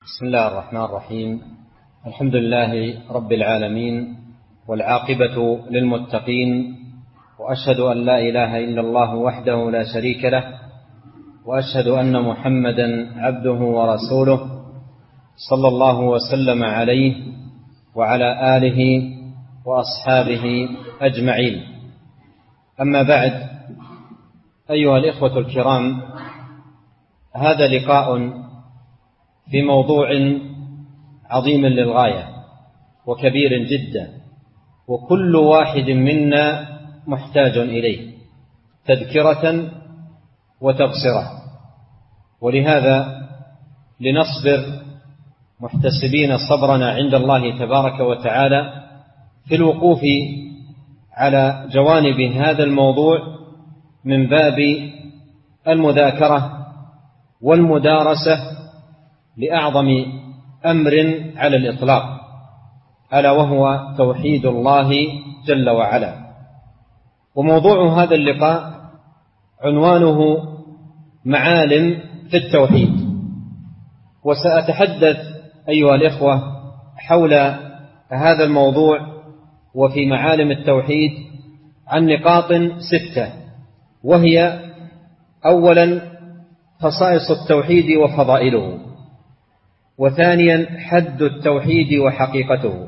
بسم الله الرحمن الرحيم. الحمد لله رب العالمين، والعاقبة للمتقين، وأشهد أن لا إله إلا الله وحده لا شريك له، وأشهد أن محمدا عبده ورسوله، صلى الله وسلم عليه وعلى آله وأصحابه أجمعين. أما بعد، أيها الإخوة الكرام، هذا لقاء في موضوع عظيم للغاية وكبير جدا، وكل واحد منا محتاج إليه تذكرة وتبصرة، ولهذا لنصبر محتسبين صبرنا عند الله تبارك وتعالى في الوقوف على جوانب هذا الموضوع من باب المذاكرة والمدارسة لأعظم أمر على الإطلاق، ألا وهو توحيد الله جل وعلا. وموضوع هذا اللقاء عنوانه معالم في التوحيد، وسأتحدث أيها الإخوة حول هذا الموضوع وفي معالم التوحيد عن نقاط 6، وهي: أولا خصائص التوحيد وفضائله، وثانيا حد التوحيد وحقيقته،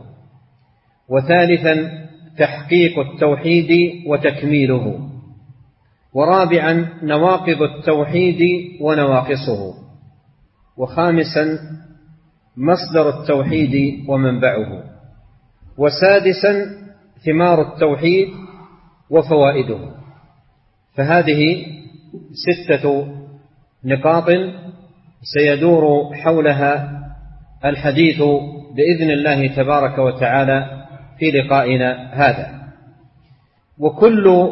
وثالثا تحقيق التوحيد وتكميله، ورابعا نواقض التوحيد ونواقصه، وخامسا مصدر التوحيد ومنبعه، وسادسا ثمار التوحيد وفوائده. فهذه 6 نقاط سيدور حولها الحديث بإذن الله تبارك وتعالى في لقائنا هذا. وكل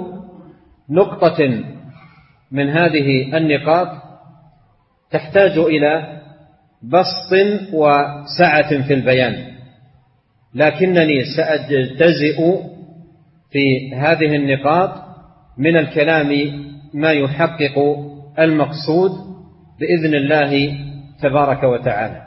نقطة من هذه النقاط تحتاج إلى بسط وسعة في البيان، لكنني سأجتزئ في هذه النقاط من الكلام ما يحقق المقصود بإذن الله تبارك وتعالى.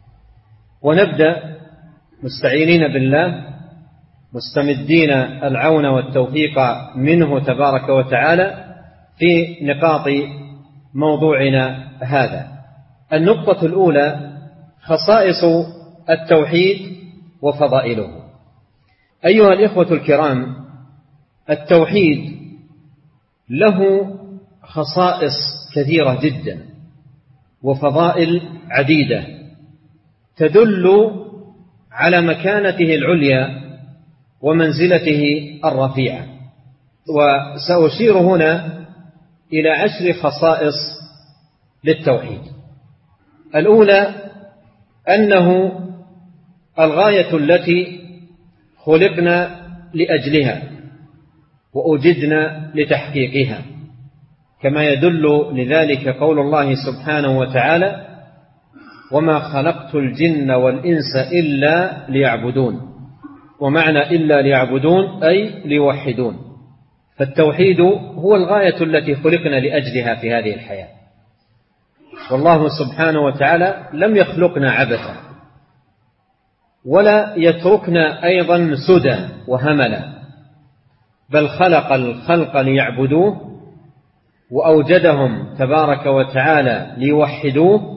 ونبدأ مستعينين بالله، مستمدين العون والتوفيق منه تبارك وتعالى في نقاط موضوعنا هذا. النقطة الأولى: خصائص التوحيد وفضائله. أيها الإخوة الكرام، التوحيد له خصائص كثيرة جدا وفضائل عديدة تدل على مكانته العليا ومنزلته الرفيعة، وسأشير هنا إلى 10 خصائص للتوحيد. الأولى: أنه الغاية التي خلقنا لأجلها وأوجدنا لتحقيقها، كما يدل لذلك قول الله سبحانه وتعالى: وما خلقت الجن والإنس إلا ليعبدون. ومعنى إلا ليعبدون أي ليوحدون. فالتوحيد هو الغاية التي خلقنا لأجلها في هذه الحياة، والله سبحانه وتعالى لم يخلقنا عبثا، ولا يتركنا أيضا سدى وهملا، بل خلق الخلق ليعبدوه، وأوجدهم تبارك وتعالى ليوحدوه،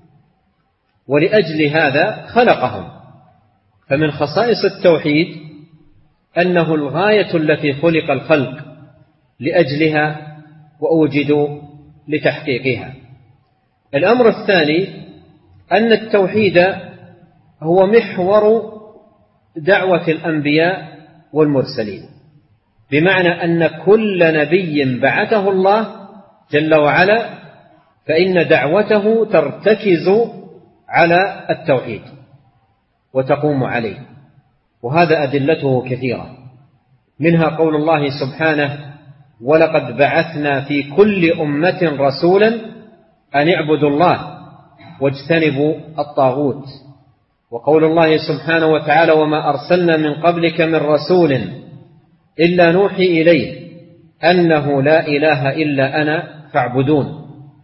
ولأجل هذا خلقهم. فمن خصائص التوحيد أنه الغاية التي خلق الخلق لأجلها وأوجدوا لتحقيقها. الأمر الثاني: أن التوحيد هو محور دعوة الأنبياء والمرسلين، بمعنى أن كل نبي بعثه الله جل وعلا فإن دعوته ترتكز على التوحيد وتقوم عليه، وهذا أدلته كثيرة، منها قول الله سبحانه: ولقد بعثنا في كل أمة رسولا أن اعبدوا الله واجتنبوا الطاغوت، وقول الله سبحانه وتعالى: وما أرسلنا من قبلك من رسول إلا نوحي إليه أنه لا إله إلا أنا فاعبدون.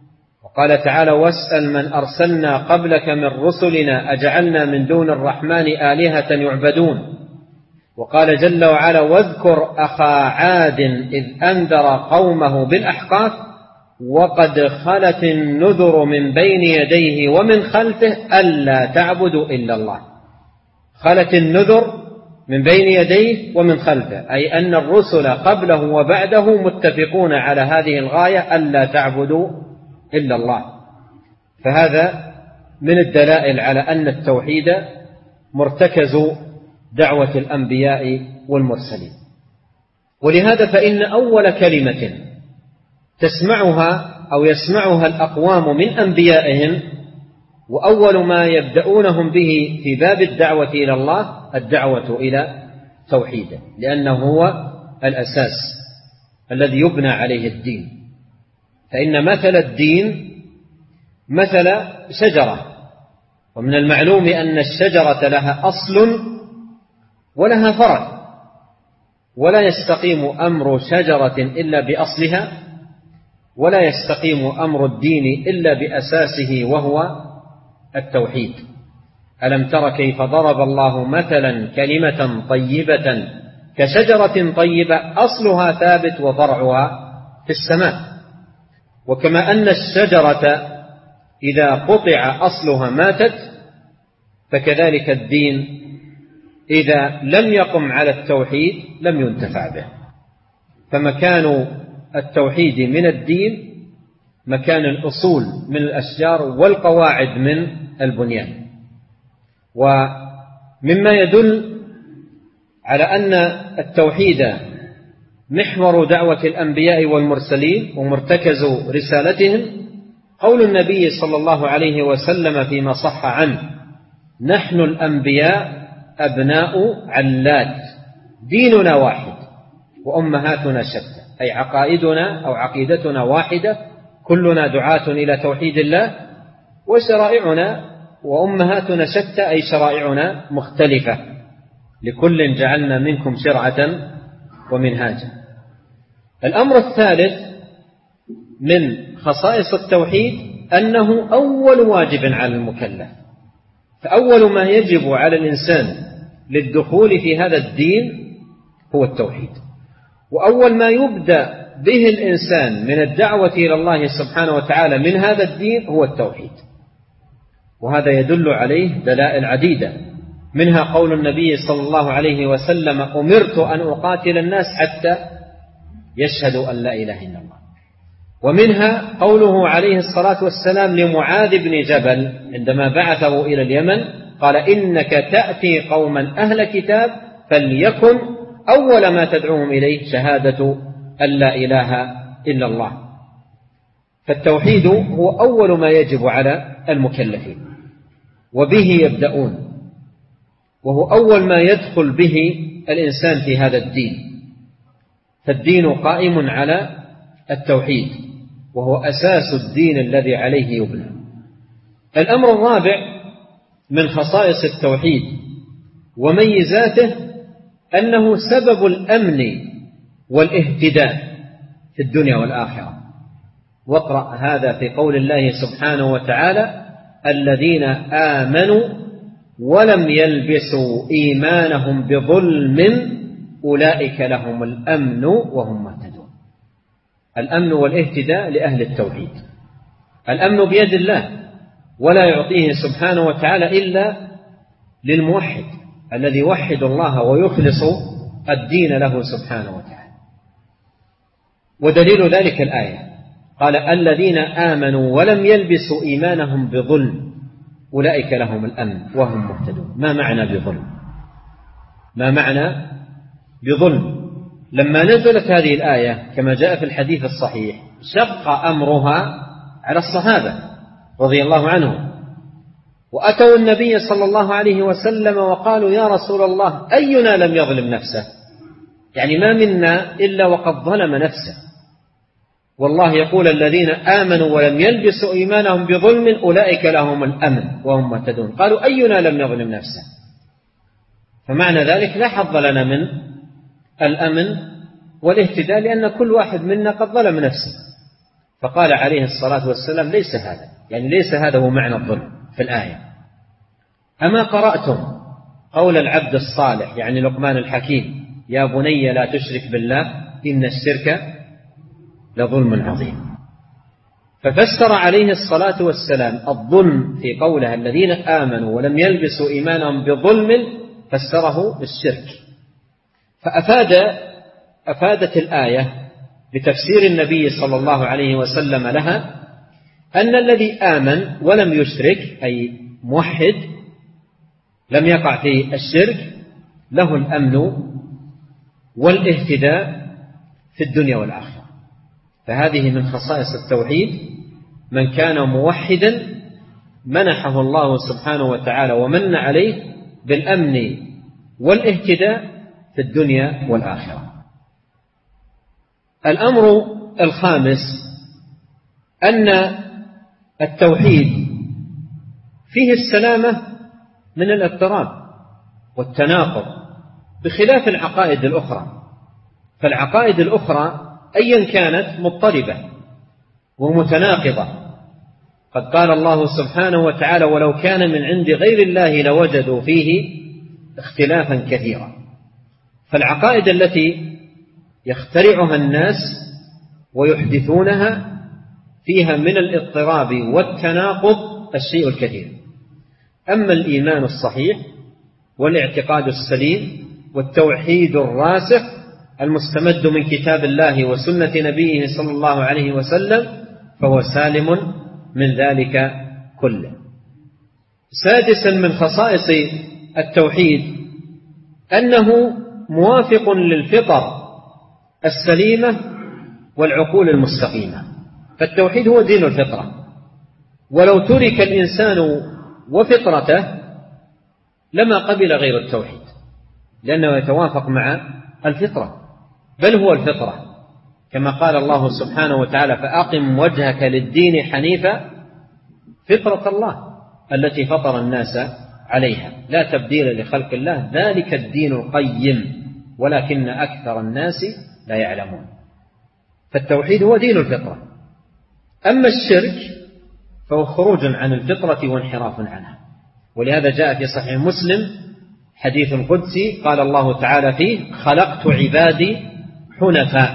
وقال تعالى: واسأل من أرسلنا قبلك من رسلنا أجعلنا من دون الرحمن آلهة يعبدون. وقال جل وعلا: واذكر أخا عاد إذ أنذر قومه بالأحقاف وقد خلت النذر من بين يديه ومن خلفه ألا تعبدوا إلا الله. خلت النذر من بين يديه ومن خلفه، أي أن الرسل قبله وبعده متفقون على هذه الغاية ألا تعبدوا إلا الله. فهذا من الدلائل على أن التوحيد مرتكز دعوة الأنبياء والمرسلين. ولهذا فإن أول كلمة تسمعها أو يسمعها الأقوام من أنبيائهم وأول ما يبدأونهم به في باب الدعوة إلى الله الدعوة إلى توحيده، لأنه هو الأساس الذي يبنى عليه الدين. فإن مثل الدين مثل شجرة، ومن المعلوم أن الشجرة لها أصل ولها فرع، ولا يستقيم أمر شجرة إلا بأصلها، ولا يستقيم أمر الدين إلا بأساسه وهو التوحيد. ألم تر كيف ضرب الله مثلا كلمة طيبة كشجرة طيبة أصلها ثابت وفرعها في السماء. وكما أن الشجرة إذا قطع أصلها ماتت، فكذلك الدين إذا لم يقم على التوحيد لم ينتفع به. فمكان التوحيد من الدين مكان الأصول من الأشجار والقواعد من البنيان. ومما يدل على أن التوحيد محور دعوة الأنبياء والمرسلين ومرتكز رسالتهم قول النبي صلى الله عليه وسلم فيما صح عنه: نحن الأنبياء أبناء علات، ديننا واحد وأمهاتنا شتى، أي عقائدنا أو عقيدتنا واحدة، كلنا دعاة إلى توحيد الله، وشرائعنا وأمهاتنا شتى، أي شرائعنا مختلفة، لكل جعلنا منكم شرعة ومنهاجا. الأمر الثالث من خصائص التوحيد أنه أول واجب على المكلف. فأول ما يجب على الإنسان للدخول في هذا الدين هو التوحيد، وأول ما يبدأ به الإنسان من الدعوة إلى الله سبحانه وتعالى من هذا الدين هو التوحيد. وهذا يدل عليه دلائل عديدة، منها قول النبي صلى الله عليه وسلم: أمرت أن أقاتل الناس حتى يشهدوا أن لا إله إلا الله. ومنها قوله عليه الصلاة والسلام لمعاذ بن جبل عندما بعثه إلى اليمن، قال: إنك تأتي قوما أهل كتاب فليكن أول ما تدعوهم إليه شهادة أن لا إله إلا الله. فالتوحيد هو أول ما يجب على المكلفين، وبه يبدأون، وهو أول ما يدخل به الإنسان في هذا الدين. فالدين قائم على التوحيد، وهو أساس الدين الذي عليه يبنى. الأمر الرابع من خصائص التوحيد وميزاته أنه سبب الأمن والاهتداء في الدنيا والآخرة. واقرأ هذا في قول الله سبحانه وتعالى: الذين آمنوا ولم يلبسوا إيمانهم بظلم أولئك لهم الأمن وهم مهتدون. الأمن والاهتداء لأهل التوحيد. الأمن بيد الله، ولا يعطيه سبحانه وتعالى إلا للموحد الذي يوحد الله ويخلص الدين له سبحانه وتعالى. ودليل ذلك الآية قال: الذين آمنوا ولم يلبسوا إيمانهم بظلم أولئك لهم الأمن وهم مهتدون. ما معنى بظلم؟ ما معنى بظلم؟ لما نزلت هذه الآية كما جاء في الحديث الصحيح شق أمرها على الصحابة رضي الله عنهم، وأتوا النبي صلى الله عليه وسلم وقالوا: يا رسول الله، أينا لم يظلم نفسه؟ يعني ما منا إلا وقد ظلم نفسه، والله يقول: الذين آمنوا ولم يلبسوا إيمانهم بظلم أولئك لهم الأمن وهم مهتدون. قالوا: أينا لم يظلم نفسه؟ فمعنى ذلك لا حظ لنا من الأمن والاهتداء، لأن كل واحد منا قد ظلم نفسه، فقال عليه الصلاة والسلام ليس هذا، يعني ليس هذا هو معنى الظلم في الآية. أما قرأتم قول العبد الصالح يعني لقمان الحكيم يا بني لا تشرك بالله إن الشرك لظلم عظيم. ففسر عليه الصلاة والسلام الظلم في قوله الذين آمنوا ولم يلبسوا إيمانهم بظلم فسره بالشرك. فأفادت الآية بتفسير النبي صلى الله عليه وسلم لها أن الذي آمن ولم يشرك أي موحد لم يقع في الشرك له الأمن والاهتداء في الدنيا والآخرة. فهذه من خصائص التوحيد، من كان موحدا منحه الله سبحانه وتعالى ومن عليه بالأمن والاهتداء في الدنيا والآخرة. الأمر الخامس أن التوحيد فيه السلامة من الاضطراب والتناقض بخلاف العقائد الأخرى. فالعقائد الأخرى أيا كانت مضطربة ومتناقضة. قد قال الله سبحانه وتعالى ولو كان من عند غير الله لوجدوا فيه اختلافا كثيرا. فالعقائد التي يخترعها الناس ويحدثونها فيها من الاضطراب والتناقض الشيء الكثير. أما الإيمان الصحيح والاعتقاد السليم والتوحيد الراسخ المستمد من كتاب الله وسنة نبيه صلى الله عليه وسلم فهو سالم من ذلك كله. سادسا من خصائص التوحيد أنه موافق للفطر السليمة والعقول المستقيمة. فالتوحيد هو دين الفطرة، ولو ترك الإنسان وفطرته لما قبل غير التوحيد لأنه يتوافق مع الفطرة، بل هو الفطرة كما قال الله سبحانه وتعالى فأقم وجهك للدين حنيفا فطرة الله التي فطر الناس عليها لا تبديل لخلق الله ذلك الدين القيم ولكن أكثر الناس لا يعلمون. فالتوحيد هو دين الفطرة. أما الشرك فهو خروج عن الفطرة وانحراف عنها. ولهذا جاء في صحيح مسلم حديث قدسي قال الله تعالى فيه خلقت عبادي حنفاء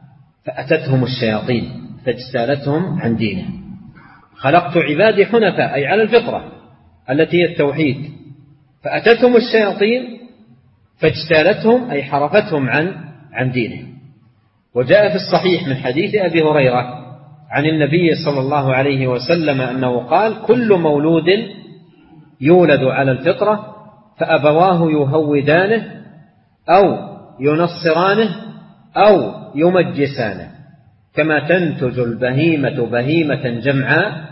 فأتتهم الشياطين فاجتالتهم عن دينه. خلقت عبادي حنفاء أي على الفطرة التي هي التوحيد، فأتتهم الشياطين فاجتالتهم أي حرفتهم عن دينه. وجاء في الصحيح من حديث أبي هريرة عن النبي صلى الله عليه وسلم أنه قال كل مولود يولد على الفطرة فأبواه يهودانه أو ينصرانه أو يمجسانه كما تنتج البهيمة بهيمة جمعاء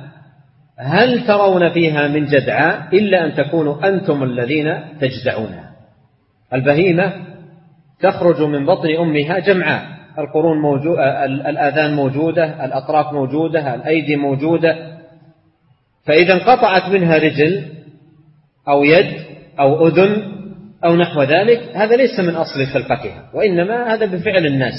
هل ترون فيها من جدعاء إلا أن تكونوا أنتم الذين تجدعونها. البهيمة تخرج من بطن أمها جمعاء، القرون موجودة، الآذان موجودة، الأطراف موجودة، الأيدي موجودة، فإذا انقطعت منها رجل أو يد أو أذن أو نحو ذلك هذا ليس من أصل خلقتها، وإنما هذا بفعل الناس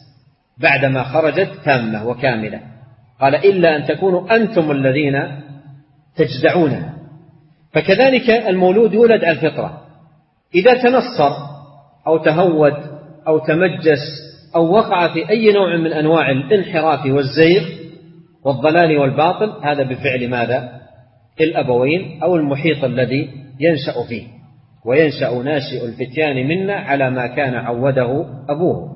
بعدما خرجت تامة وكاملة. قال إلا أن تكونوا أنتم الذين تجدعونها. فكذلك المولود يولد على الفطرة، إذا تنصر أو تهود أو تمجس أو وقع في أي نوع من أنواع الانحراف والزيغ والضلال والباطل هذا بفعل ماذا؟ الأبوين أو المحيط الذي ينشأ فيه. وينشأ ناشئ الفتيان منا على ما كان عوده أبوه.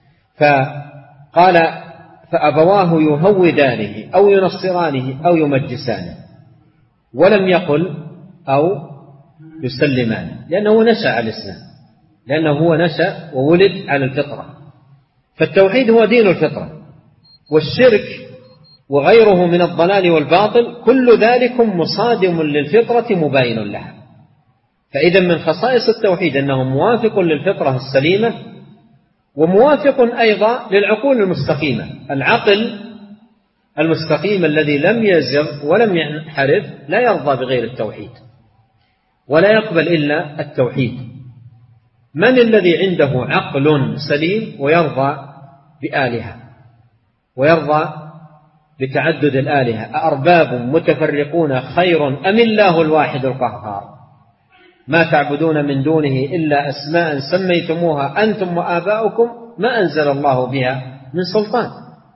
فقال فأبواه يهودانه أو ينصرانه أو يمجسانه، ولم يقل أو يسلمانه لأنه نشأ على الإسلام، لأنه هو نشأ وولد على الفطرة. فالتوحيد هو دين الفطرة، والشرك وغيره من الضلال والباطل كل ذلك مصادم للفطرة مباين لها. فإذا من خصائص التوحيد أنه موافق للفطرة السليمة وموافق أيضا للعقول المستقيمة. العقل المستقيم الذي لم يزغ ولم ينحرف لا يرضى بغير التوحيد ولا يقبل إلا التوحيد. من الذي عنده عقل سليم ويرضى بآلهة ويرضى بتعدد الآلهة أأرباب متفرقون خير أم الله الواحد القهار ما تعبدون من دونه إلا أسماء سميتموها أنتم وآباؤكم ما أنزل الله بها من سلطان.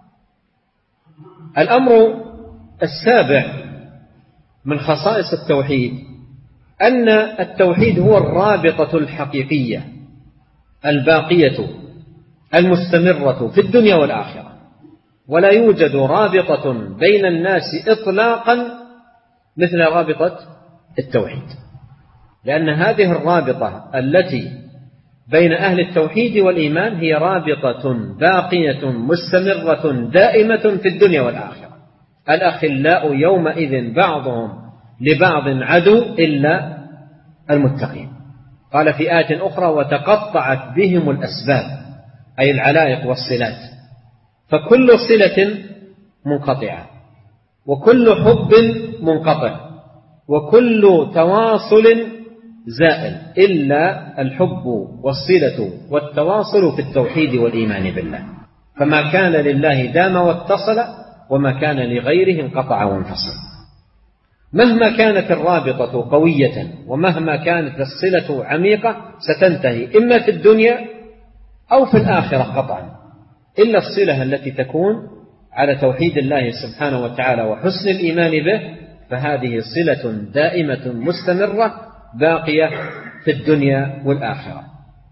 الأمر السابع من خصائص التوحيد أن التوحيد هو الرابطة الحقيقية الباقية المستمرة في الدنيا والآخرة، ولا يوجد رابطة بين الناس إطلاقا مثل رابطة التوحيد، لأن هذه الرابطة التي بين أهل التوحيد والإيمان هي رابطة باقية مستمرة دائمة في الدنيا والآخرة. الأخلاء يومئذ بعضهم لبعض عدو إلا المتقين. قال في آية أخرى وتقطعت بهم الأسباب، أي العلائق والصلات، فكل صلة منقطعة وكل حب منقطع وكل تواصل زائل إلا الحب والصلة والتواصل في التوحيد والإيمان بالله، فما كان لله دام واتصل وما كان لغيره انقطع وانفصل. مهما كانت الرابطة قوية ومهما كانت الصلة عميقة ستنتهي إما في الدنيا أو في الآخرة قطعا، إلا الصلة التي تكون على توحيد الله سبحانه وتعالى وحسن الإيمان به، فهذه صلة دائمة مستمرة باقية في الدنيا والآخرة.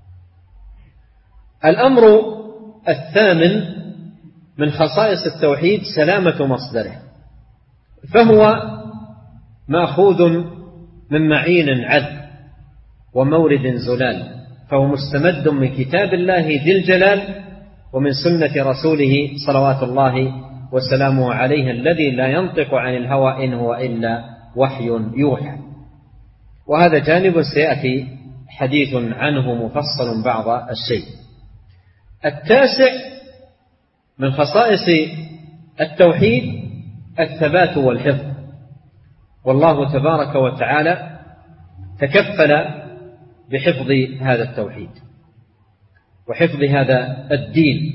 الأمر الثامن من خصائص التوحيد سلامة مصدره، فهو مأخوذ من معين عذب ومورد زلال، فهو مستمد من كتاب الله ذي الجلال ومن سنة رسوله صلوات الله وسلامه عليه الذي لا ينطق عن الهوى إن هو إلا وحي يوحى. وهذا جانب سيأتي حديث عنه مفصل بعض الشيء. التاسع من خصائص التوحيد الثبات والحفظ، والله تبارك وتعالى تكفل بحفظ هذا التوحيد وحفظ هذا الدين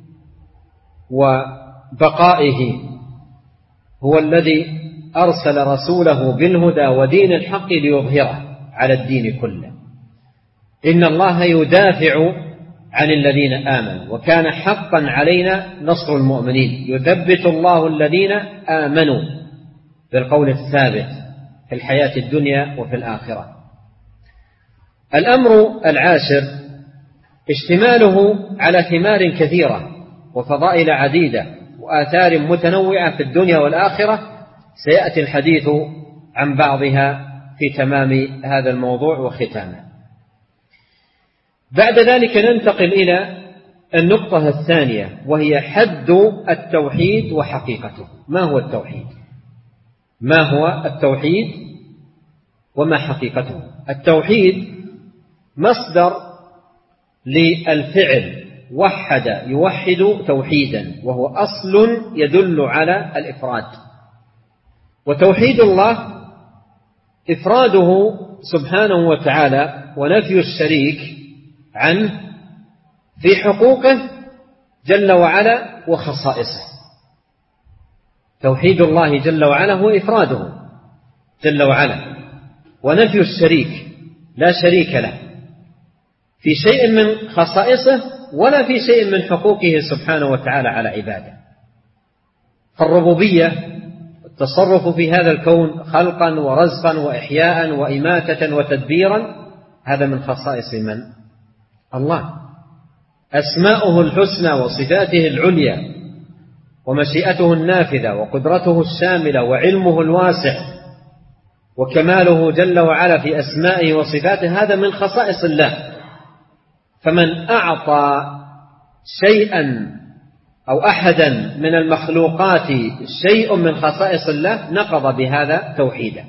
وبقائه. هو الذي أرسل رسوله بالهدى ودين الحق ليظهره على الدين كله. إن الله يدافع عن الذين آمنوا وكان حقا علينا نصر المؤمنين، يثبت الله الذين آمنوا بالقول الثابت في الحياة الدنيا وفي الآخرة. الأمر العاشر اشتماله على ثمار كثيرة وفضائل عديدة وآثار متنوعة في الدنيا والآخرة، سيأتي الحديث عن بعضها في تمام هذا الموضوع وختامه. بعد ذلك ننتقل إلى النقطة الثانية، وهي حد التوحيد وحقيقته. ما هو التوحيد؟ ما هو التوحيد وما حقيقته؟ التوحيد مصدر للفعل وحد يوحد توحيدا، وهو أصل يدل على الإفراد. وتوحيد الله إفراده سبحانه وتعالى ونفي الشريك عنه في حقوقه جل وعلا وخصائصه. توحيد الله جل وعلا هو إفراده جل وعلا ونفي الشريك، لا شريك له في شيء من خصائصه ولا في شيء من حقوقه سبحانه وتعالى على عباده. فالربوبية التصرف في هذا الكون خلقا ورزقا وإحياء وإماتة وتدبيرا، هذا من خصائص من؟ الله. أسماؤه الحسنى وصفاته العليا ومشيئته النافذة وقدرته الشاملة وعلمه الواسع وكماله جل وعلا في أسمائه وصفاته، هذا من خصائص الله. فمن أعطى شيئا أو أحدا من المخلوقات شيء من خصائص الله نقض بهذا توحيدا.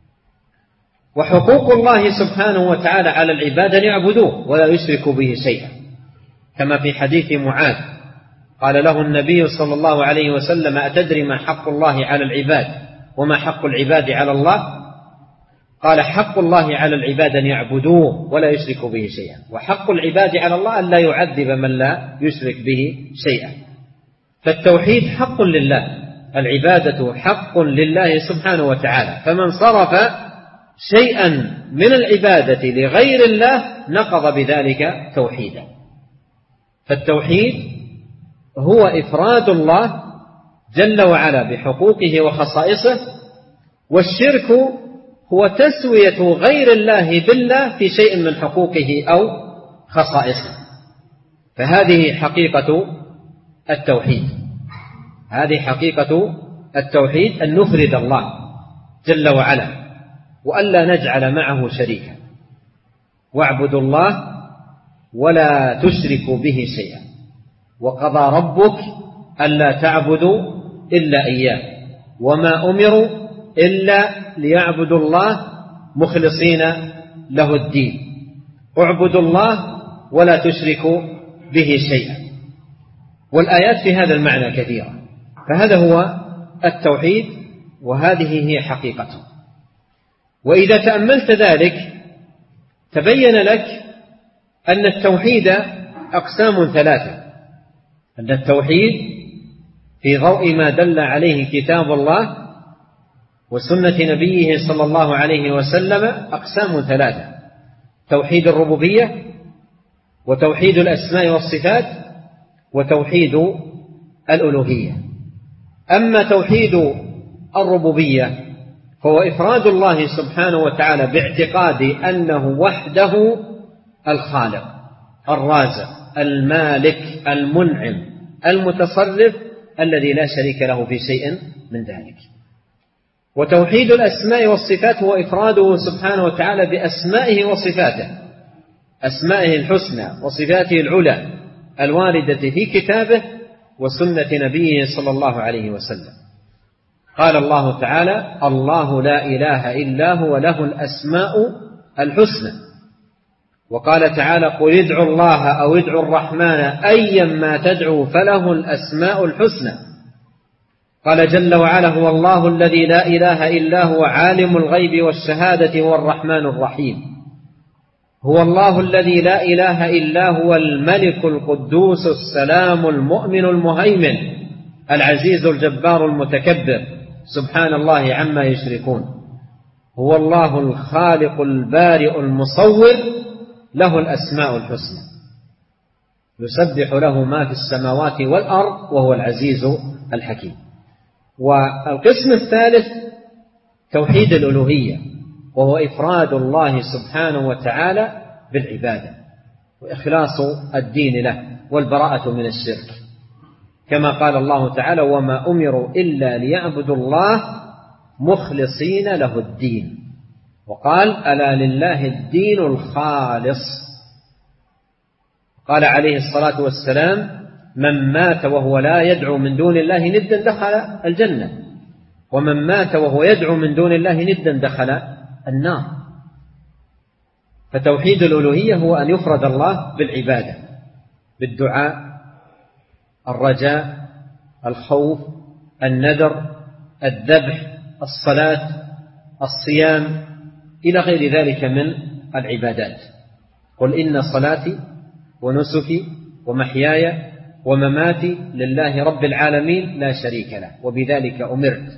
وحقوق الله سبحانه وتعالى على العباد أن يعبدوه ولا يشركوا به شيئا، كما في حديث معاذ قال له النبي صلى الله عليه وسلم أتدري ما حق الله على العباد وما حق العباد على الله؟ قال حق الله على العباد أن يعبدوه ولا يشركوا به شيئا، وحق العباد على الله أن لا يعذب من لا يشرك به شيئا. فالتوحيد حق لله العبادة حق لله سبحانه وتعالى، فمن صرف شيئا من العبادة لغير الله نقض بذلك توحيدا. فالتوحيد هو إفراد الله جل وعلا بحقوقه وخصائصه، والشرك هو تسوية غير الله بالله في شيء من حقوقه أو خصائصه. فهذه حقيقة التوحيد، هذه حقيقة التوحيد، أن نفرد الله جل وعلا وألا نجعل معه شريكا. واعبدوا الله ولا تشركوا به شيئا، وقضى ربك ألا تعبدوا إلا إياه، وما أمروا إلا ليعبدوا الله مخلصين له الدين. اعبدوا الله ولا تشركوا به شيئا. والآيات في هذا المعنى كثيرة. فهذا هو التوحيد، وهذه هي حقيقته. وإذا تأملت ذلك تبين لك أن التوحيد أقسام ثلاثة، أن التوحيد في ضوء ما دل عليه كتاب الله وسنة نبيه صلى الله عليه وسلم أقسام ثلاثة: توحيد الربوبية، وتوحيد الأسماء والصفات، وتوحيد الألوهية. أما توحيد الربوبية فهو إفراد الله سبحانه وتعالى باعتقاد أنه وحده الخالق الرازق المالك المنعم المتصرف الذي لا شريك له في شيء من ذلك. وتوحيد الأسماء والصفات هو إفراده سبحانه وتعالى بأسمائه وصفاته، أسمائه الحسنى وصفاته العلى الواردة في كتابه وسنة نبيه صلى الله عليه وسلم. قال الله تعالى: الله لا إله إلا هو له الأسماء الحسنى. وقال تعالى: قل ادعوا الله أو ادعوا الرحمن أيا ما تدعوا فله الأسماء الحسنى. قال جل وعلا: هو الله الذي لا إله إلا هو عالم الغيب والشهادة هو الرحمن الرحيم. هو الله الذي لا إله إلا هو الملك القدوس السلام المؤمن المهيمن العزيز الجبار المتكبر سبحان الله عما يشركون. هو الله الخالق البارئ المصور له الأسماء الحسنى، يسبح له ما في السماوات والأرض وهو العزيز الحكيم. والقسم الثالث توحيد الألوهية، وهو إفراد الله سبحانه وتعالى بالعبادة وإخلاص الدين له والبراءة من الشرك، كما قال الله تعالى: وما أمروا إلا ليعبدوا الله مخلصين له الدين. وقال: ألا لله الدين الخالص. قال عليه الصلاة والسلام: من مات وهو لا يدعو من دون الله ندا دخل الجنة، ومن مات وهو يدعو من دون الله ندا دخل النار. فتوحيد الألوهية هو أن يفرد الله بالعبادة، بالدعاء، الرجاء، الخوف، النذر، الذبح، الصلاة، الصيام، إلى غير ذلك من العبادات. قل إن صلاتي ونسكي ومحياي ومماتي لله رب العالمين لا شريك له وبذلك أمرت.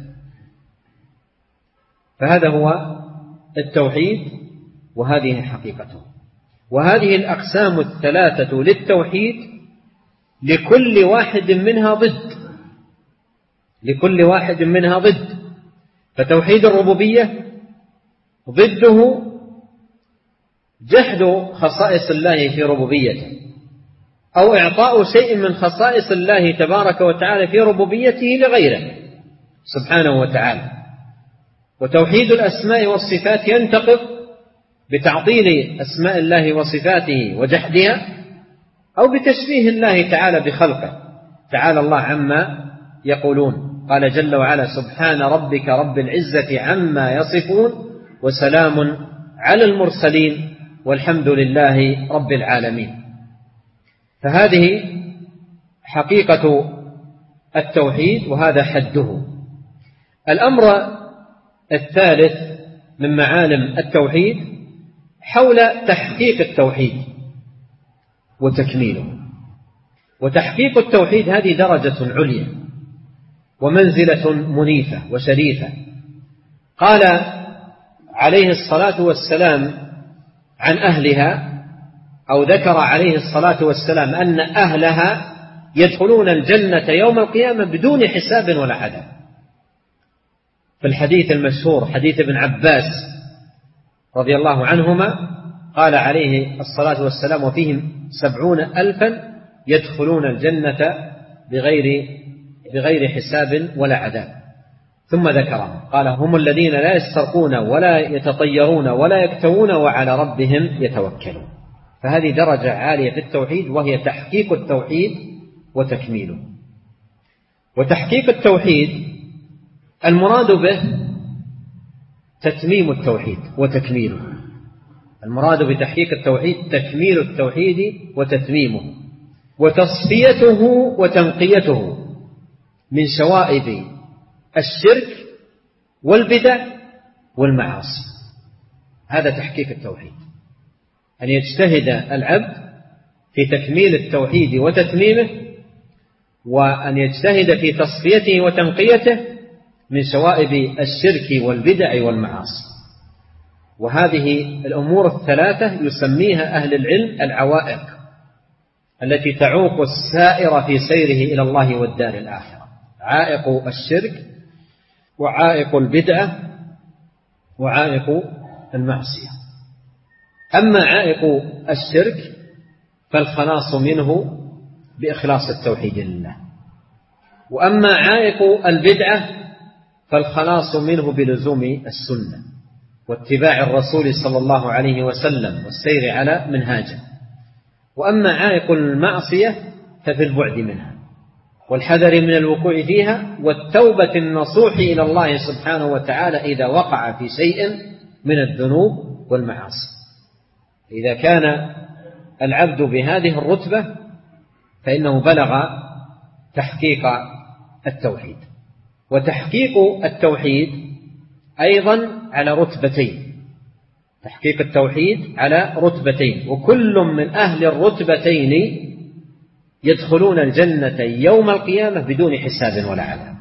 فهذا هو التوحيد، وهذه حقيقته. وهذه الأقسام الثلاثة للتوحيد لكل واحد منها ضد، لكل واحد منها ضد. فتوحيد الربوبية ضده جحد خصائص الله في ربوبيته، أو إعطاء شيء من خصائص الله تبارك وتعالى في ربوبيته لغيره سبحانه وتعالى. وتوحيد الأسماء والصفات ينتقض بتعطيل أسماء الله وصفاته وجحدها، أو بتشبيه الله تعالى بخلقه، تعالى الله عما يقولون. قال جل وعلا: سبحان ربك رب العزة عما يصفون وسلام على المرسلين والحمد لله رب العالمين. فهذه حقيقة التوحيد، وهذا حده. الأمر الثالث من معالم التوحيد حول تحقيق التوحيد وتكميله. وتحقيق التوحيد هذه درجة عليا، ومنزلة منيفة وشريفة. قال عليه الصلاة والسلام عن أهلها، أو ذكر عليه الصلاة والسلام أن أهلها يدخلون الجنة يوم القيامة بدون حساب ولا عذاب. في الحديث المشهور حديث ابن عباس رضي الله عنهما قال عليه الصلاة والسلام: وفيهم 70,000 يدخلون الجنة بغير حساب ولا عذاب. ثم ذكرهم قال: هم الذين لا يسترقون ولا يتطيرون ولا يكتوون وعلى ربهم يتوكلون. فهذه درجة عالية في التوحيد، وهي تحقيق التوحيد وتكميله. وتحقيق التوحيد المراد به تتميم التوحيد وتكميله. المراد بتحقيق التوحيد تكميل التوحيد وتتميمه، وتصفيته وتنقيته من شوائب الشرك والبدع والمعاصي. هذا تحقيق التوحيد، أن يجتهد العبد في تكميل التوحيد وتتميمه، وأن يجتهد في تصفيته وتنقيته من شوائب الشرك والبدع والمعاصي. وهذه الأمور الثلاثة يسميها أهل العلم العوائق التي تعوق السائر في سيره إلى الله والدار الآخرة: عائق الشرك، وعائق البدعة، وعائق المعصية. أما عائق الشرك فالخلاص منه بإخلاص التوحيد لله، وأما عائق البدعة فالخلاص منه بلزوم السنة واتباع الرسول صلى الله عليه وسلم والسير على منهاجه. وأما عائق المعصية ففي البعد منها والحذر من الوقوع فيها والتوبة النصوح إلى الله سبحانه وتعالى إذا وقع في شيء من الذنوب والمعاصي. إذا كان العبد بهذه الرتبة فإنه بلغ تحقيق التوحيد. وتحقيق التوحيد أيضا على رتبتين، تحقيق التوحيد على رتبتين، وكل من أهل الرتبتين يدخلون الجنة يوم القيامة بدون حساب ولا عذاب.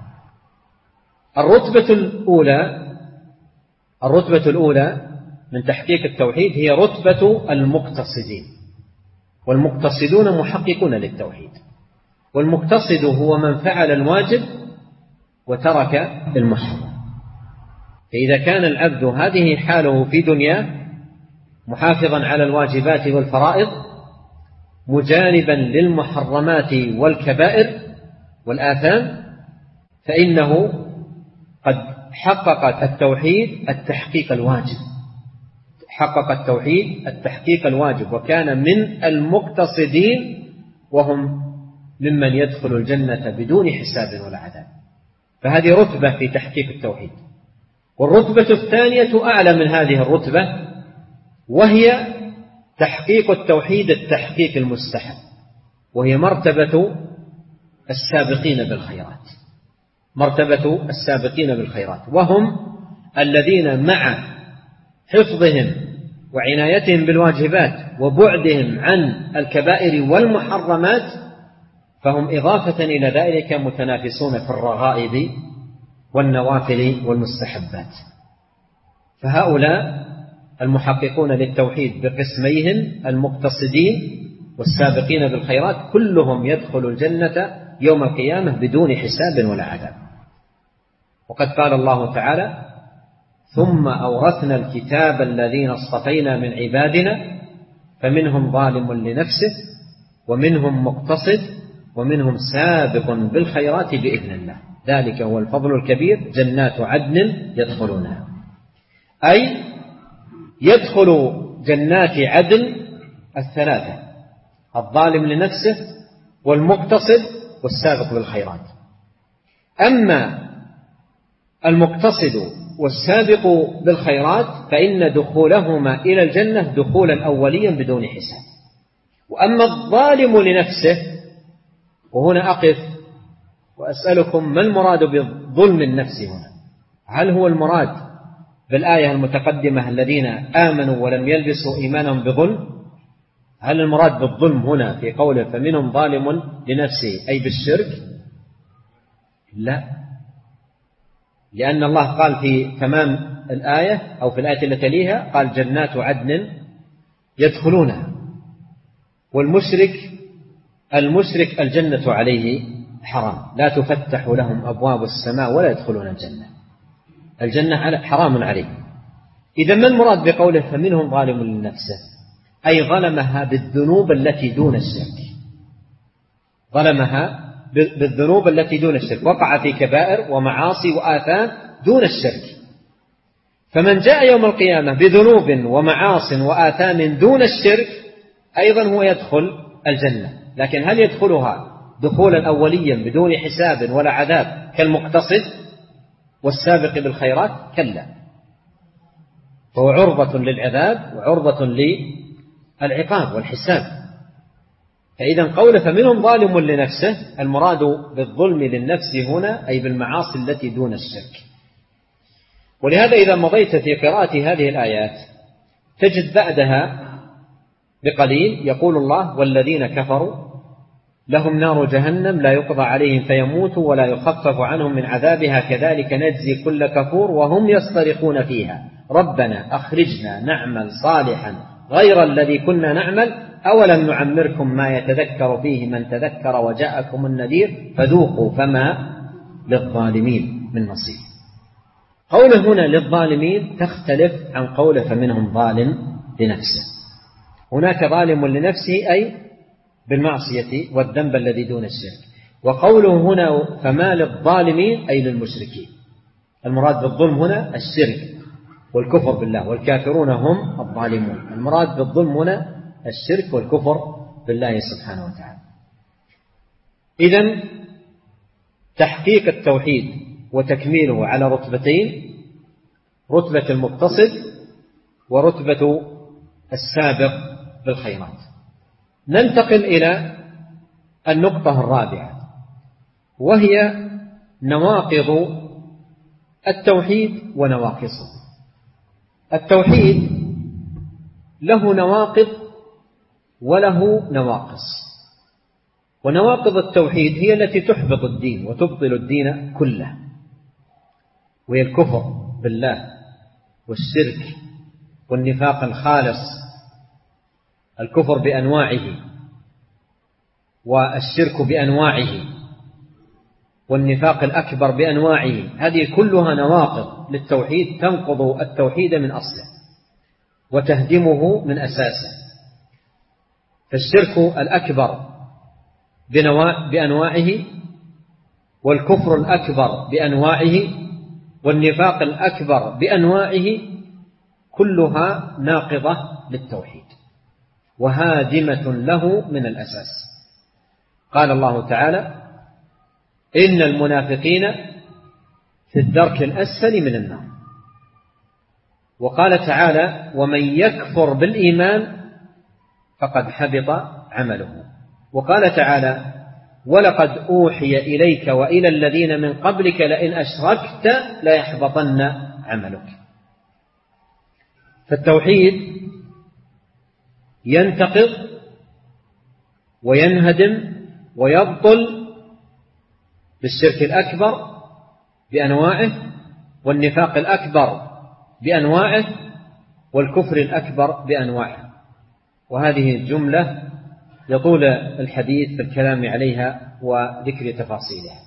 الرتبة الأولى من تحقيق التوحيد هي رتبة المقتصدين، والمقتصدون محققون للتوحيد. والمقتصد هو من فعل الواجب وترك المحرم. فإذا كان العبد هذه حاله في دنياه محافظا على الواجبات والفرائض، مجانبا للمحرمات والكبائر والآثام، فإنه قد حقق التوحيد التحقيق الواجب، حقق التوحيد التحقيق الواجب، وكان من المقتصدين، وهم ممن يدخل الجنة بدون حساب ولا عذاب. فهذه رتبة في تحقيق التوحيد. والرتبة الثانية أعلى من هذه الرتبة، وهي تحقيق التوحيد التحقيق المستحب، وهي مرتبة السابقين بالخيرات، مرتبة السابقين بالخيرات، وهم الذين مع حفظهم وعنايتهم بالواجبات وبعدهم عن الكبائر والمحرمات، فهم إضافة إلى ذلك متنافسون في الرغائب والنوافل والمستحبات. فهؤلاء المحققون للتوحيد بقسميهم المقتصدين والسابقين بالخيرات كلهم يدخل الجنة يوم القيامة بدون حساب ولا عذاب. وقد قال الله تعالى: ثم أورثنا الكتاب الذين اصطفينا من عبادنا فمنهم ظالم لنفسه ومنهم مقتصد ومنهم سابق بالخيرات بإذن الله، ذلك هو الفضل الكبير، جنات عدن يدخلونها. أي يدخل جنات عدن الثلاثة: الظالم لنفسه والمقتصد والسابق بالخيرات. أما المقتصد والسابق بالخيرات فإن دخولهما إلى الجنة دخولا أوليا بدون حساب. وأما الظالم لنفسه، وهنا أقف وأسألكم ما المراد بظلم النفس هنا؟ هل هو المراد بالآية المتقدمة الذين آمنوا ولم يلبسوا إيمانهم بظلم؟ هل المراد بالظلم هنا في قوله فمنهم ظالم لنفسه أي بالشرك؟ لا، لأن الله قال في تمام الآية أو في الآية التي تليها قال جنات عدن يدخلونها. المشرك الجنة عليه حرام، لا تفتح لهم أبواب السماء ولا يدخلون الجنة حرام عليه. إذا ما المراد بقوله فمنهم ظالم لنفسه؟ أي ظلمها بالذنوب التي دون الشرك، ظلمها بالذنوب التي دون الشرك، وقع في كبائر ومعاصي وآثام دون الشرك. فمن جاء يوم القيامة بذنوب ومعاص وآثام دون الشرك أيضا هو يدخل الجنة، لكن هل يدخلها دخولا أوليا بدون حساب ولا عذاب كالمقتصد والسابق بالخيرات؟ كلا، فهو عرضة للعذاب وعرضة للعقاب والحساب. فإذا قول فمنهم ظالم لنفسه، المراد بالظلم للنفس هنا أي بالمعاصي التي دون الشرك. ولهذا إذا مضيت في قراءة هذه الآيات تجد بعدها بقليل يقول الله والذين كفروا لهم نار جهنم لا يقضى عليهم فيموتوا ولا يخفف عنهم من عذابها كذلك نجزي كل كفور وهم يصطرخون فيها ربنا أخرجنا نعمل صالحا غير الذي كنا نعمل أولم نعمركم ما يتذكر فيه من تذكر وجاءكم النذير فذوقوا فما للظالمين من نصير. قوله هنا للظالمين تختلف عن قوله فمنهم ظالم لنفسه. هناك ظالم لنفسه أي بالمعصية والذنب الذي دون الشرك، وقوله هنا فما للظالمين أي للمشركين. المراد بالظلم هنا الشرك والكفر بالله، والكافرون هم الظالمون. المراد بالظلم هنا الشرك والكفر بالله سبحانه وتعالى. إذن تحقيق التوحيد وتكميله على رتبتين، رتبة المقتصد ورتبة السابق بالخيرات. ننتقل إلى النقطة الرابعة وهي نواقض التوحيد ونواقصه. التوحيد له نواقض وله نواقص، ونواقض التوحيد هي التي تحبط الدين وتبطل الدين كله، وهي الكفر بالله والشرك والنفاق الخالص، الكفر بأنواعه والشرك بأنواعه والنفاق الأكبر بأنواعه، هذه كلها نواقض للتوحيد تنقض التوحيد من أصله وتهدمه من أساسه. فالشرك الأكبر بأنواعه والكفر الأكبر بأنواعه والنفاق الأكبر بأنواعه كلها ناقضة للتوحيد وهادمة له من الأساس. قال الله تعالى إن المنافقين في الدرك الأسفل من النار. وقال تعالى ومن يكفر بالإيمان فقد حبط عمله. وقال تعالى ولقد أوحي إليك وإلى الذين من قبلك لئن أشركت ليحبطن عملك. فالتوحيد ينتقض وينهدم ويبطل بالشرك الأكبر بأنواعه والنفاق الأكبر بأنواعه والكفر الأكبر بأنواعه. وهذه جملة يطول الحديث في الكلام عليها وذكر تفاصيلها.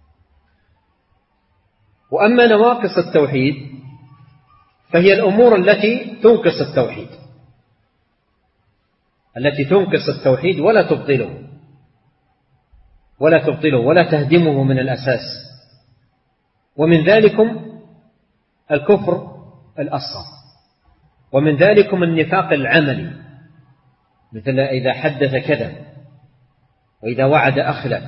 وأما نواقص التوحيد فهي الأمور التي تنقص التوحيد، التي تنقص التوحيد ولا تبطله ولا تهدمه من الأساس. ومن ذلكم الكفر الأصغر، ومن ذلكم النفاق العملي، مثل إذا حدث كذب، وإذا وعد أخلف،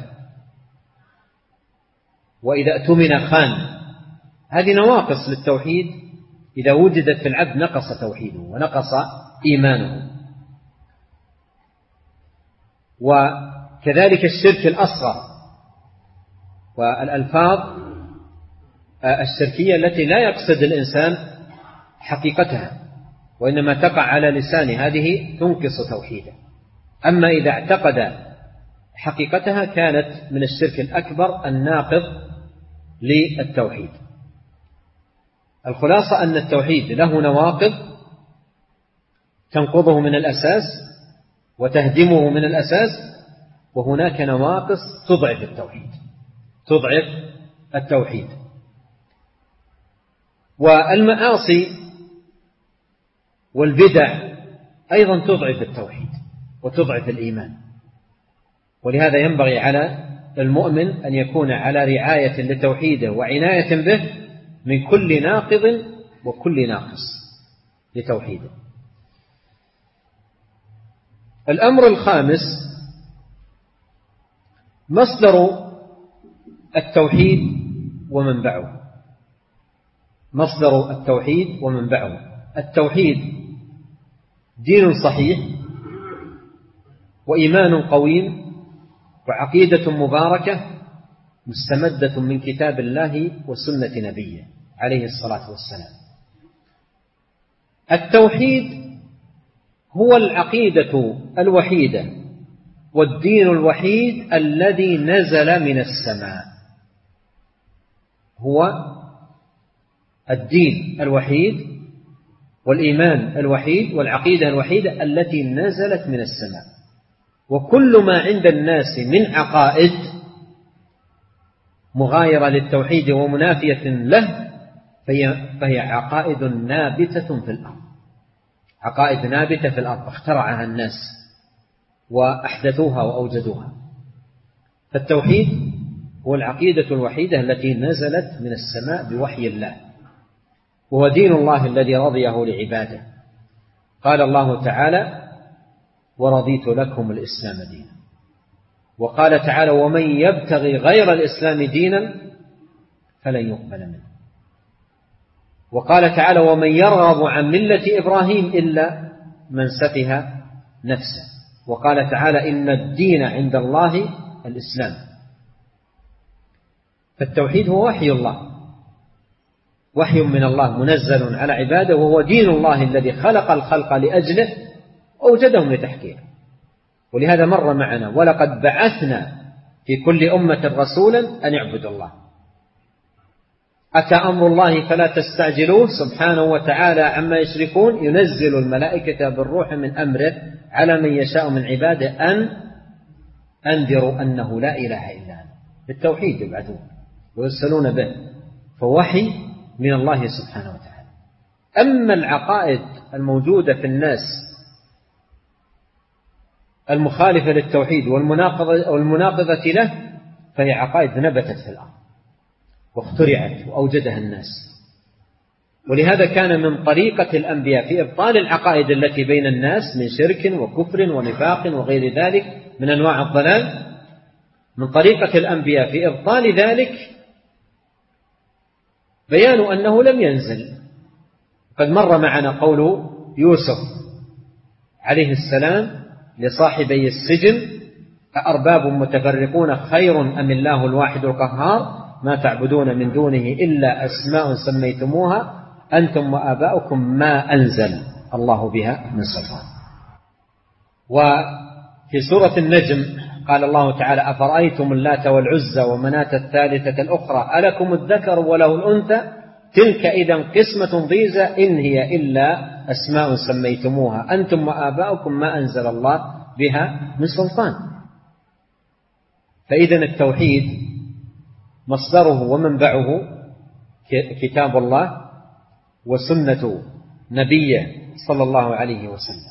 وإذا اؤتمن خان. هذه نواقص للتوحيد إذا وجدت في العبد نقص توحيده ونقص إيمانه. وكذلك الشرك الأصغر والألفاظ الشركية التي لا يقصد الإنسان حقيقتها وإنما تقع على لسانه، هذه تنقص توحيده. أما إذا اعتقد حقيقتها كانت من الشرك الأكبر الناقض للتوحيد. الخلاصة أن التوحيد له نواقض تنقضه من الأساس وتهدمه من الأساس، وهناك نواقص تضعف التوحيد. والمعاصي والبدع أيضا تضعف التوحيد وتضعف الإيمان. ولهذا ينبغي على المؤمن أن يكون على رعاية لتوحيده وعناية به من كل ناقض وكل ناقص لتوحيده. الأمر الخامس مصدر التوحيد ومنبعه. مصدر التوحيد ومنبعه. التوحيد دين صحيح وإيمان قويم وعقيدة مباركة مستمدة من كتاب الله وسنة نبيه عليه الصلاة والسلام. التوحيد هو العقيدة الوحيدة والدين الوحيد الذي نزل من السماء. هو الدين الوحيد والإيمان الوحيد والعقيدة الوحيدة التي نزلت من السماء. وكل ما عند الناس من عقائد مغايرة للتوحيد ومنافية له فهي عقائد نابتة في الأرض. عقائد نابتة في الأرض اخترعها الناس وأحدثوها وأوجدوها. فالتوحيد هو العقيدة الوحيدة التي نزلت من السماء بوحي الله، وهو دين الله الذي رضيه لعباده. قال الله تعالى: ورضيت لكم الإسلام دينا. وقال تعالى: ومن يبتغي غير الإسلام دينا فلن يقبل منه. وقال تعالى: ومن يرغب عن ملة إبراهيم إلا من سفه نفسه. وقال تعالى: إن الدين عند الله الإسلام. فالتوحيد هو وحي الله، وحي من الله منزل على عباده، وهو دين الله الذي خلق الخلق لأجله وأوجدهم لتحكيمه. ولهذا مر معنا: ولقد بعثنا في كل أمة رسولا أن اعبدوا الله. أتى أمر الله فلا تستعجلوه سبحانه وتعالى عما يشركون. ينزل الملائكة بالروح من أمره على من يشاء من عباده أن أنذروا أنه لا إله إلا أنا. بالتوحيد يبعثون ويرسلون به، فوحي من الله سبحانه وتعالى. أما العقائد الموجودة في الناس المخالفة للتوحيد والمناقضة له فهي عقائد نبتت في الأرض واخترعت وأوجدها الناس. ولهذا كان من طريقة الأنبياء في إبطال العقائد التي بين الناس من شرك وكفر ونفاق وغير ذلك من أنواع الضلال، من طريقة الأنبياء في إبطال ذلك بيان أنه لم ينزل. قد مر معنا قول يوسف عليه السلام لصاحبي السجن: أأرباب متفرقون خير أم الله الواحد القهار ما تعبدون من دونه إلا أسماء سميتموها أنتم وآباؤكم ما أنزل الله بها من سلطان. وفي سورة النجم قال الله تعالى: أفرأيتم اللات والعزى ومناة الثالثة الأخرى ألكم الذكر وله الأنثى تلك إذا قسمة ضيزى إن هي إلا أسماء سميتموها أنتم وآباؤكم ما أنزل الله بها من سلطان. فإذن التوحيد مصدره ومنبعه كتاب الله وسنة نبيه صلى الله عليه وسلم.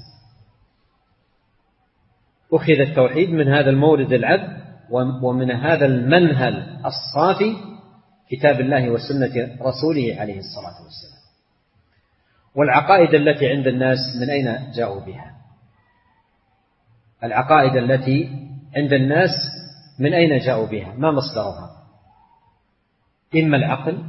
أخذ التوحيد من هذا المورد العذب ومن هذا المنهل الصافي كتاب الله وسنة رسوله عليه الصلاة والسلام. والعقائد التي عند الناس من أين جاءوا بها؟ العقائد التي عند الناس من أين جاءوا بها؟ ما مصدرها؟ إما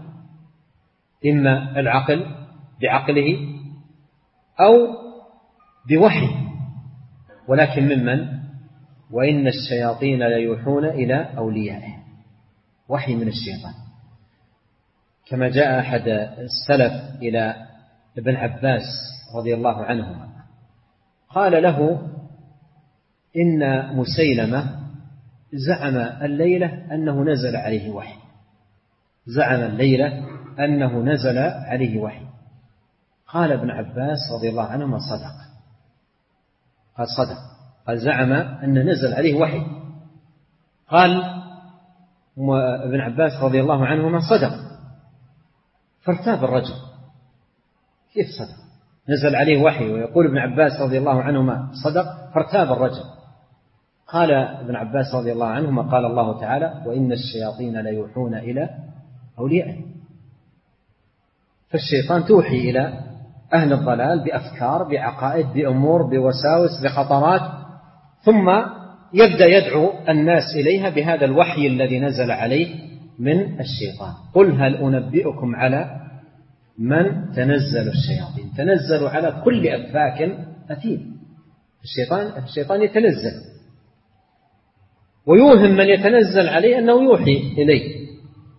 العقل بعقله أو بوحي. ولكن ممن؟ وإن الشياطين ليوحون إلى أوليائهم. وحي من الشيطان. كما جاء أحد السلف إلى ابن عباس رضي الله عنهما قال له: إن مسيلمة زعم الليلة أنه نزل عليه وحي. زعم الليلة أنه نزل عليه وحي. قال ابن عباس رضي الله عنهما صدق. قال صدق، قال زعم أن نزل عليه وحي. قال ابن عباس رضي الله عنهما صدق، فارتاب الرجل، كيف صدق؟ نزل عليه وحي ويقول ابن عباس رضي الله عنهما صدق، فارتاب الرجل. قال ابن عباس رضي الله عنهما قال الله تعالى: وإن الشياطين ليوحون إلى أوليائهم. فالشيطان توحي إلى أهل الضلال بأفكار، بعقائد، بأمور، بوساوس، بخطرات، ثم يبدأ يدعو الناس إليها بهذا الوحي الذي نزل عليه من الشيطان. قل هل أنبئكم على من تنزل الشياطين؟ تنزل على كل أفاك أثيم. الشيطان يتنزل ويوهم من يتنزل عليه أنه يوحي إليه.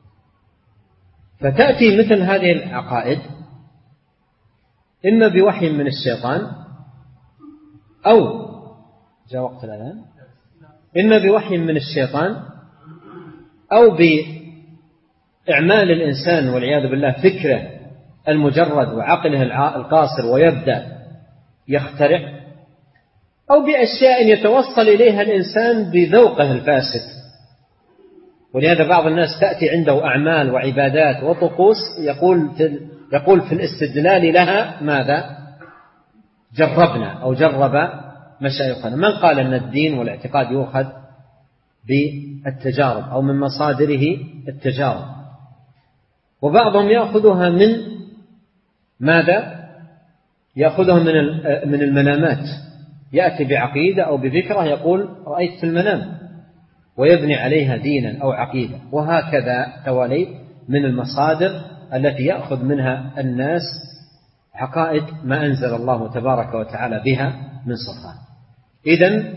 فتأتي مثل هذه العقائد إما بوحي من الشيطان أو جاء وقت الأذان، إما بوحي من الشيطان أو بإعمال الإنسان والعياذ بالله فكره المجرد وعقله القاصر ويبدأ يخترع، أو بأشياء يتوصل إليها الإنسان بذوقه الفاسد. ولهذا بعض الناس تأتي عنده أعمال وعبادات وطقوس يقول في الاستدلال لها ماذا؟ جربنا أو جرب مشايخنا. من قال أن الدين والاعتقاد يؤخذ بالتجارب أو من مصادره التجارب؟ وبعضهم يأخذها من ماذا؟ يأخذها من المنامات، يأتي بعقيدة أو بفكرة يقول رأيت في المنام، ويبني عليها دينا أو عقيدة. وهكذا تواليت من المصادر التي يأخذ منها الناس عقائد ما أنزل الله تبارك وتعالى بها من سلطان. إذن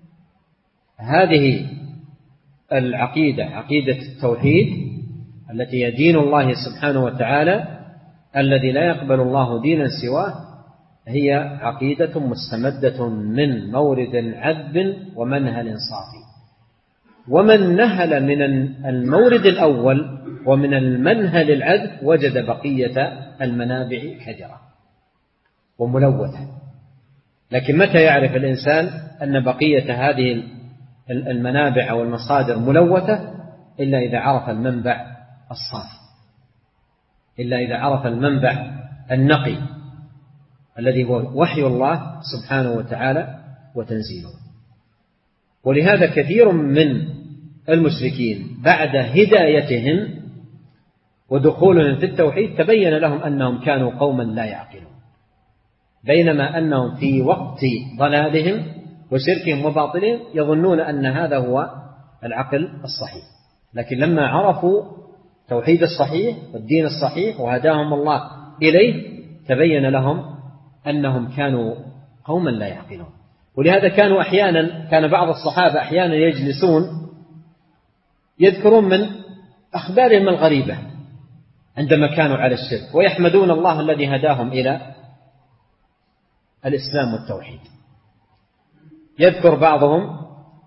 هذه العقيدة، عقيدة التوحيد التي هي دين الله سبحانه وتعالى الذي لا يقبل الله دينا سواه، هي عقيدة مستمدة من مورد عذب ومنهل صافي. ومن نهل من المورد الأول ومن المنهل العذب وجد بقية المنابع كدرة وملوثة. لكن متى يعرف الإنسان أن بقية هذه المنابع والمصادر ملوثة؟ إلا إذا عرف المنبع الصافي، إلا إذا عرف المنبع النقي الذي هو وحي الله سبحانه وتعالى وتنزيله. ولهذا كثير من المشركين بعد هدايتهم ودخولهم في التوحيد تبين لهم أنهم كانوا قوما لا يعقلون، بينما أنهم في وقت ضلالهم وشركهم وباطلهم يظنون أن هذا هو العقل الصحيح. لكن لما عرفوا توحيد الصحيح والدين الصحيح وهداهم الله إليه تبين لهم أنهم كانوا قوما لا يعقلون. ولهذا كان بعض الصحابة أحيانا يجلسون يذكرون من أخبارهم الغريبة عندما كانوا على الشرك، ويحمدون الله الذي هداهم إلى الإسلام والتوحيد. يذكر بعضهم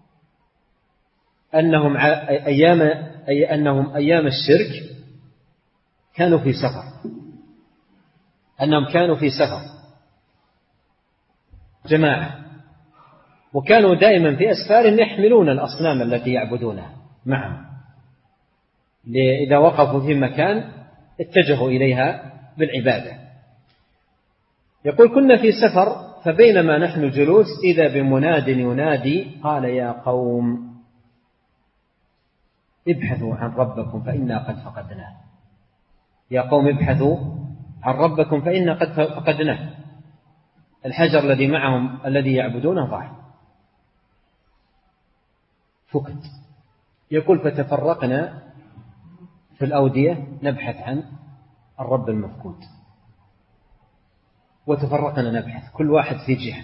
أنهم أيام الشرك كانوا في سفر، أنهم كانوا في سفر جماعة، وكانوا دائما في أسفار يحملون الأصنام التي يعبدونها معهم، إذا وقفوا في مكان اتجهوا إليها بالعبادة. يقول كنا في سفر فبينما نحن جلوس إذا بمناد ينادي قال يا قوم ابحثوا عن ربكم فإنا قد فقدناه. يا قوم ابحثوا عن ربكم فإنا قد فقدناه. الحجر الذي معهم الذي يعبدونه ضاع، فقد. يقول فتفرقنا في الأودية نبحث عن الرب المفقود، وتفرقنا نبحث كل واحد في جهة.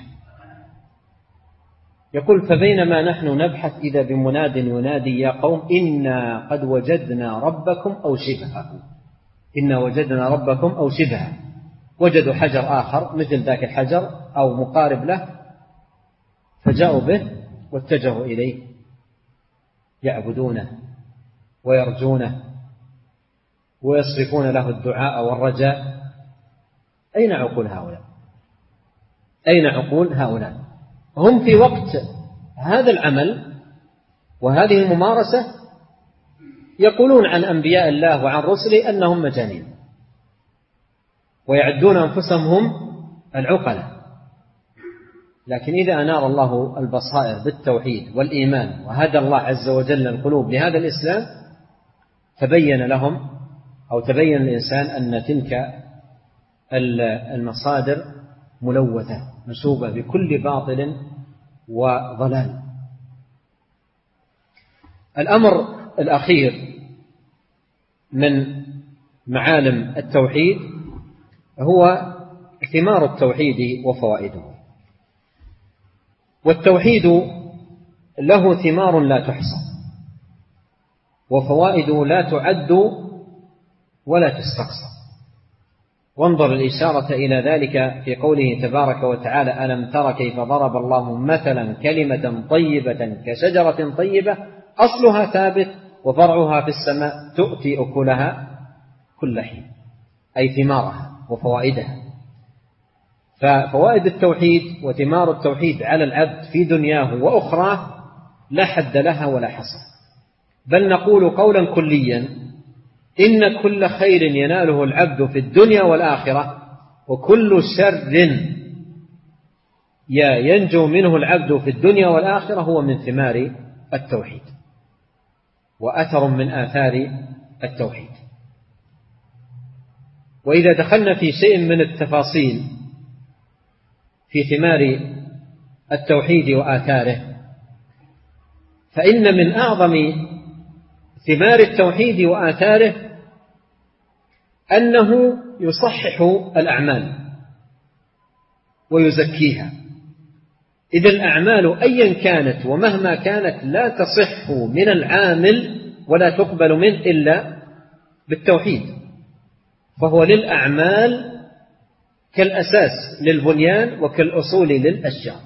يقول فبينما نحن نبحث إذا بمناد ينادي يا قوم إنا قد وجدنا ربكم أو شبهه. إنا وجدنا ربكم أو شبهه. وجدوا حجر آخر مثل ذاك الحجر أو مقارب له فجاءوا به واتجهوا إليه يعبدونه ويرجونه ويصرفون له الدعاء والرجاء. أين عقول هؤلاء؟ أين عقول هؤلاء؟ هم في وقت هذا العمل وهذه الممارسة يقولون عن أنبياء الله وعن رسله أنهم مجانين، ويعدون أنفسهم هم العقلاء. لكن إذا أنار الله البصائر بالتوحيد والإيمان وهدى الله عز وجل القلوب لهذا الإسلام، تبين لهم أو تبين الإنسان أن تلك المصادر ملوثة مشوبة بكل باطل وضلال. الأمر الأخير من معالم التوحيد هو ثمار التوحيد وفوائده. والتوحيد له ثمار لا تحصى، وفوائده لا تعد ولا تستقصى. وانظر الإشارة إلى ذلك في قوله تبارك وتعالى: ألم تر كيف ضرب الله مثلا كلمة طيبة كشجرة طيبة أصلها ثابت وفرعها في السماء تؤتي أكلها كل حين، أي ثمارها وفوائدها. ففوائد التوحيد وثمار التوحيد على العبد في دنياه وأخراه لا حد لها ولا حصر، بل نقول قولا كليا: إن كل خير يناله العبد في الدنيا والآخرة، وكل شر ينجو منه العبد في الدنيا والآخرة هو من ثمار التوحيد وأثر من آثار التوحيد. وإذا دخلنا في شيء من التفاصيل في ثمار التوحيد وآثاره، فإن من أعظم ثمار التوحيد وآثاره أنه يصحح الأعمال ويزكيها. إذا الأعمال أيا كانت ومهما كانت لا تصح من العامل ولا تقبل منه إلا بالتوحيد، فهو للأعمال كالأساس للبنيان وكالأصول للأشجار.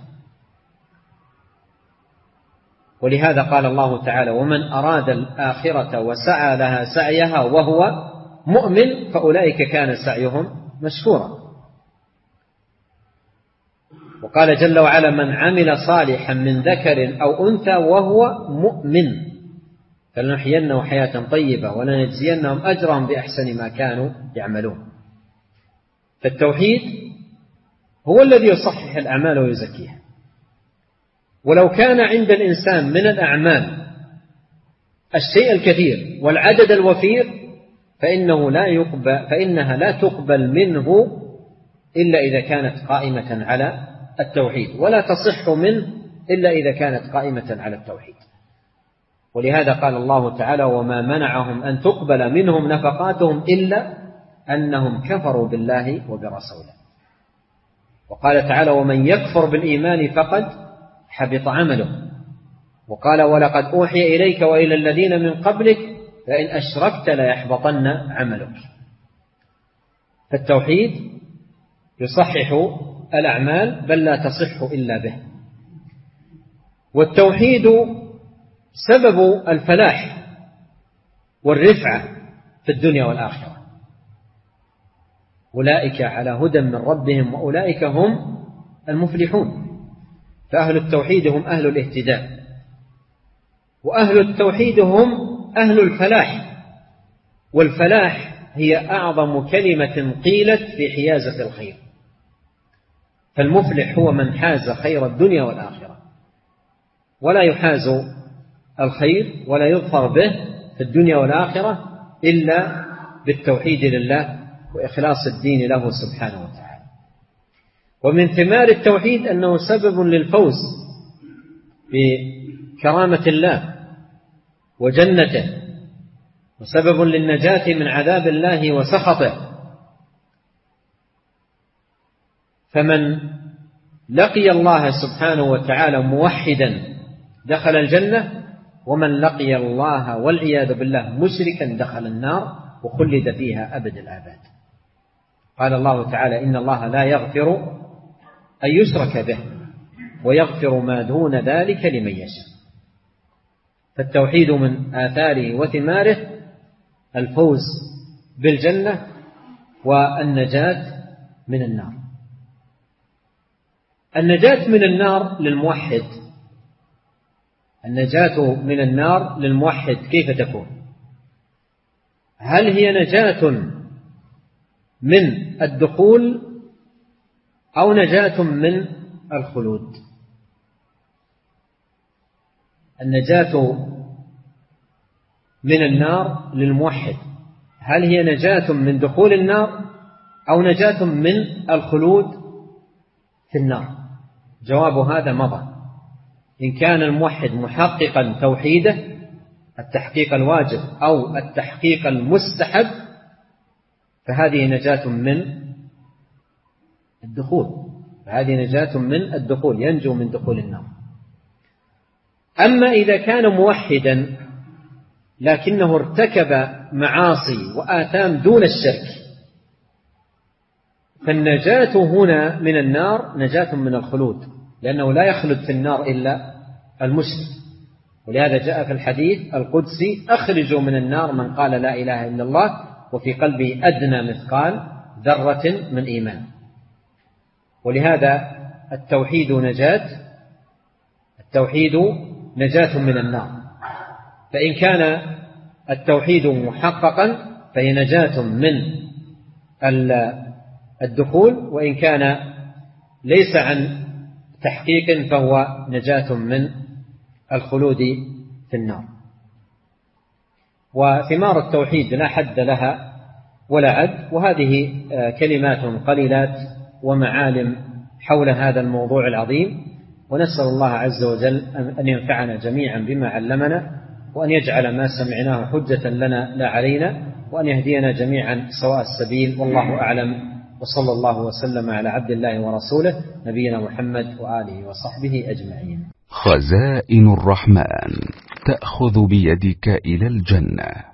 ولهذا قال الله تعالى: ومن أراد الآخرة وسعى لها سعيها وهو مؤمن فأولئك كان سعيهم مشكورا. وقال جل وعلا: من عمل صالحا من ذكر أو أنثى وهو مؤمن فلنحيينه حياة طيبة ولنجزينهم أجرهم بأحسن ما كانوا يعملون. فالتوحيد هو الذي يصحح الأعمال ويزكيها. ولو كان عند الإنسان من الأعمال الشيء الكثير والعدد الوفير فإنها لا تقبل منه إلا إذا كانت قائمة على التوحيد، ولا تصح منه إلا إذا كانت قائمة على التوحيد. ولهذا قال الله تعالى: وما منعهم أن تقبل منهم نفقاتهم إلا أنهم كفروا بالله وبرسوله. وقال تعالى: ومن يكفر بالإيمان فقد حبط عمله. وقال: ولقد أوحي إليك وإلى الذين من قبلك لئن أشركت ليحبطن عملك. فالتوحيد يصحح الأعمال بل لا تصح إلا به. والتوحيد سبب الفلاح والرفعة في الدنيا والآخرة. أولئك على هدى من ربهم وأولئك هم المفلحون. فأهل التوحيد هم أهل الاهتداء، وأهل التوحيد هم أهل الفلاح. والفلاح هي أعظم كلمة قيلت في حيازة الخير. فالمفلح هو من حاز خير الدنيا والآخرة، ولا يحاز الخير ولا يظفر به في الدنيا والآخرة إلا بالتوحيد لله وإخلاص الدين له سبحانه وتعالى. ومن ثمار التوحيد أنه سبب للفوز بكرامة الله وجنته، وسبب للنجاة من عذاب الله وسخطه. فمن لقي الله سبحانه وتعالى موحدا دخل الجنة، ومن لقي الله والعياذ بالله مشركا دخل النار وخلد فيها أبد الآباد. قال الله تعالى: إن الله لا يغفر أن يشرك به ويغفر ما دون ذلك لمن يشاء. فالتوحيد من آثاره وثماره الفوز بالجنة والنجاة من النار. النجاة من النار للموحد، النجاة من النار للموحد كيف تكون؟ هل هي نجاة من الدخول أو نجاة من الخلود؟ النجاة من النار للموحد هل هي نجاة من دخول النار أو نجاة من الخلود في النار؟ جواب هذا مضى. إن كان الموحد محققا توحيده التحقيق الواجب أو التحقيق المستحب فهذه نجاة من الدخول، فهذه نجاة من الدخول، ينجو من دخول النار. أما إذا كان موحدا لكنه ارتكب معاصي وآثام دون الشرك فالنجاة هنا من النار نجاة من الخلود، لأنه لا يخلد في النار إلا المشرك. ولهذا جاء في الحديث القدسي: أخرجوا من النار من قال لا إله إلا الله وفي قلبه أدنى مثقال ذرة من إيمان. ولهذا التوحيد نجاة من النار. فإن كان التوحيد محققا فهي نجاة من الدخول، وإن كان ليس عن تحقيق فهو نجاة من الخلود في النار. وثمار التوحيد لا حد لها ولا عد، وهذه كلمات قليلات ومعالم حول هذا الموضوع العظيم. ونسأل الله عز وجل أن ينفعنا جميعا بما علمنا، وأن يجعل ما سمعناه حجة لنا لا علينا، وأن يهدينا جميعا سواء السبيل. والله أعلم، وصلى الله وسلم على عبد الله ورسوله نبينا محمد وآله وصحبه أجمعين. خزائن الرحمن تأخذ بيدك إلى الجنة.